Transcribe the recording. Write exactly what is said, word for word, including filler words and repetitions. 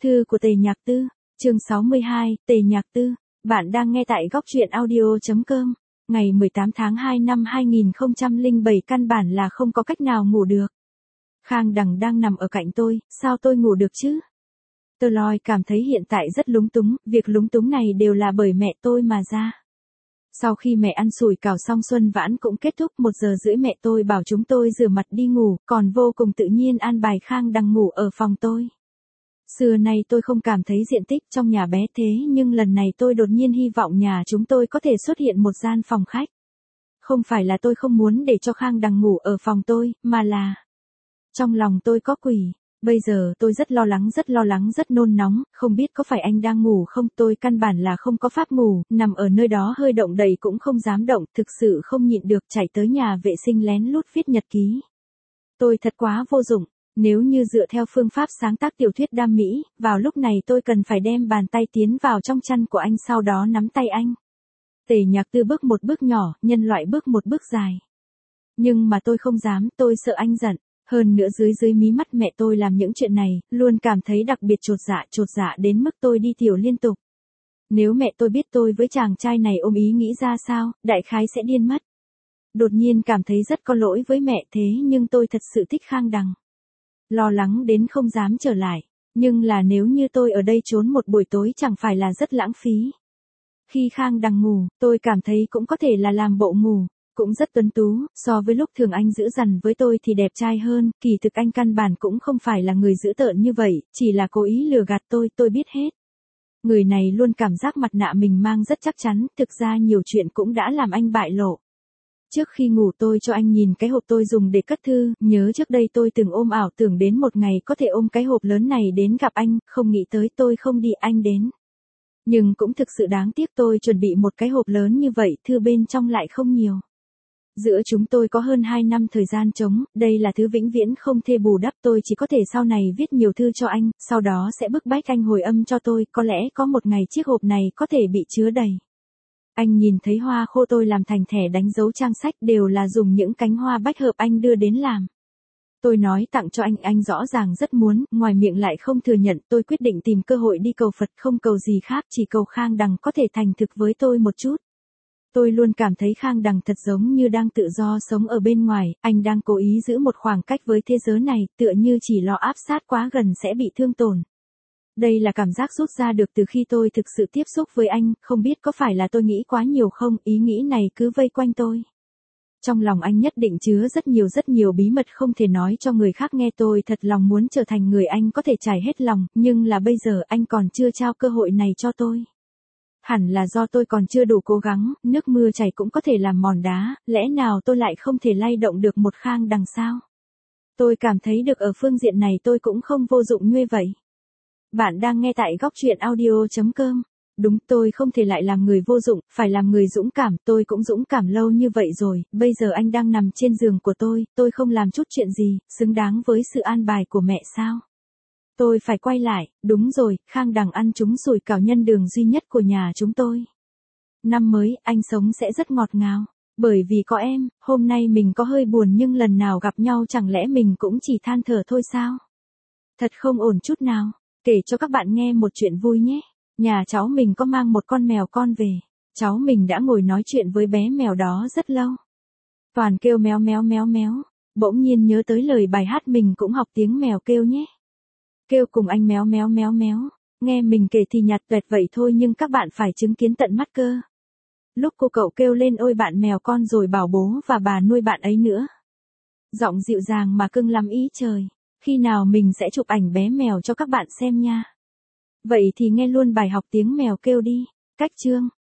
Thư của Tề Nhạc Tư, chương sáu mươi hai, Tề Nhạc Tư, bạn đang nghe tại góc truyện audio chấm com, ngày mười tám tháng hai năm hai nghìn không trăm lẻ bảy căn bản là không có cách nào ngủ được. Khang Đằng đang nằm ở cạnh tôi, sao tôi ngủ được chứ? Tơ Loi cảm thấy hiện tại rất lúng túng, việc lúng túng này đều là bởi mẹ tôi mà ra. Sau khi mẹ ăn sủi cảo xong Xuân Vãn cũng kết thúc, một giờ rưỡi mẹ tôi bảo chúng tôi rửa mặt đi ngủ, còn vô cùng tự nhiên an bài Khang Đằng ngủ ở phòng tôi. Xưa nay tôi không cảm thấy diện tích trong nhà bé thế nhưng lần này tôi đột nhiên hy vọng nhà chúng tôi có thể xuất hiện một gian phòng khách. Không phải là tôi không muốn để cho Khang Đằng ngủ ở phòng tôi, mà là trong lòng tôi có quỷ. Bây giờ tôi rất lo lắng rất lo lắng rất nôn nóng, không biết có phải anh đang ngủ không, tôi căn bản là không có pháp ngủ, nằm ở nơi đó hơi động đậy cũng không dám động, thực sự không nhịn được chạy tới nhà vệ sinh lén lút viết nhật ký. Tôi thật quá vô dụng, nếu như dựa theo phương pháp sáng tác tiểu thuyết đam mỹ, vào lúc này tôi cần phải đem bàn tay tiến vào trong chăn của anh sau đó nắm tay anh. Tề Nhạc Tư bước một bước nhỏ, nhân loại bước một bước dài. Nhưng mà tôi không dám, tôi sợ anh giận. Hơn nữa dưới dưới mí mắt mẹ tôi làm những chuyện này, luôn cảm thấy đặc biệt chột dạ chột dạ đến mức tôi đi tiểu liên tục. Nếu mẹ tôi biết tôi với chàng trai này ôm ý nghĩ ra sao, đại khái sẽ điên mất. Đột nhiên cảm thấy rất có lỗi với mẹ thế nhưng tôi thật sự thích Khang Đằng. Lo lắng đến không dám trở lại, nhưng là nếu như tôi ở đây trốn một buổi tối chẳng phải là rất lãng phí. Khi Khang Đằng ngủ, tôi cảm thấy cũng có thể là làm bộ ngủ. Cũng rất tuấn tú, so với lúc thường anh giữ dằn với tôi thì đẹp trai hơn, kỳ thực anh căn bản cũng không phải là người dữ tợn như vậy, chỉ là cố ý lừa gạt tôi, tôi biết hết. Người này luôn cảm giác mặt nạ mình mang rất chắc chắn, thực ra nhiều chuyện cũng đã làm anh bại lộ. Trước khi ngủ tôi cho anh nhìn cái hộp tôi dùng để cất thư, nhớ trước đây tôi từng ôm ảo tưởng đến một ngày có thể ôm cái hộp lớn này đến gặp anh, không nghĩ tới tôi không đi anh đến. Nhưng cũng thực sự đáng tiếc tôi chuẩn bị một cái hộp lớn như vậy, thư bên trong lại không nhiều. Giữa chúng tôi có hơn hai năm thời gian trống, đây là thứ vĩnh viễn không thể bù đắp, tôi chỉ có thể sau này viết nhiều thư cho anh, sau đó sẽ bức bách anh hồi âm cho tôi, có lẽ có một ngày chiếc hộp này có thể bị chứa đầy. Anh nhìn thấy hoa khô tôi làm thành thẻ đánh dấu trang sách đều là dùng những cánh hoa bách hợp anh đưa đến làm. Tôi nói tặng cho anh, anh rõ ràng rất muốn, ngoài miệng lại không thừa nhận, tôi quyết định tìm cơ hội đi cầu Phật, không cầu gì khác, chỉ cầu Khang Đằng có thể thành thực với tôi một chút. Tôi luôn cảm thấy Khang Đằng thật giống như đang tự do sống ở bên ngoài, anh đang cố ý giữ một khoảng cách với thế giới này, tựa như chỉ lo áp sát quá gần sẽ bị thương tổn. Đây là cảm giác rút ra được từ khi tôi thực sự tiếp xúc với anh, không biết có phải là tôi nghĩ quá nhiều không, ý nghĩ này cứ vây quanh tôi. Trong lòng anh nhất định chứa rất nhiều rất nhiều bí mật không thể nói cho người khác nghe, tôi thật lòng muốn trở thành người anh có thể trải hết lòng, nhưng là bây giờ anh còn chưa trao cơ hội này cho tôi. Hẳn là do tôi còn chưa đủ cố gắng, nước mưa chảy cũng có thể làm mòn đá, lẽ nào tôi lại không thể lay động được một Khang Đằng sao? Tôi cảm thấy được ở phương diện này tôi cũng không vô dụng như vậy. Bạn đang nghe tại góc truyện audio chấm com. Đúng, tôi không thể lại làm người vô dụng, phải làm người dũng cảm, tôi cũng dũng cảm lâu như vậy rồi, bây giờ anh đang nằm trên giường của tôi, tôi không làm chút chuyện gì, xứng đáng với sự an bài của mẹ sao? Tôi phải quay lại, đúng rồi, Khang Đằng ăn trúng sủi cảo nhân đường duy nhất của nhà chúng tôi. Năm mới, anh sống sẽ rất ngọt ngào, bởi vì có em, hôm nay mình có hơi buồn nhưng lần nào gặp nhau chẳng lẽ mình cũng chỉ than thở thôi sao? Thật không ổn chút nào, kể cho các bạn nghe một chuyện vui nhé. Nhà cháu mình có mang một con mèo con về, cháu mình đã ngồi nói chuyện với bé mèo đó rất lâu. Toàn kêu méo méo méo méo, bỗng nhiên nhớ tới lời bài hát mình cũng học tiếng mèo kêu nhé. Kêu cùng anh méo méo méo méo, nghe mình kể thì nhạt tuẹt vậy thôi nhưng các bạn phải chứng kiến tận mắt cơ. Lúc cô cậu kêu lên ôi bạn mèo con rồi bảo bố và bà nuôi bạn ấy nữa. Giọng dịu dàng mà cưng lắm ý trời, khi nào mình sẽ chụp ảnh bé mèo cho các bạn xem nha. Vậy thì nghe luôn bài học tiếng mèo kêu đi. Cách chương,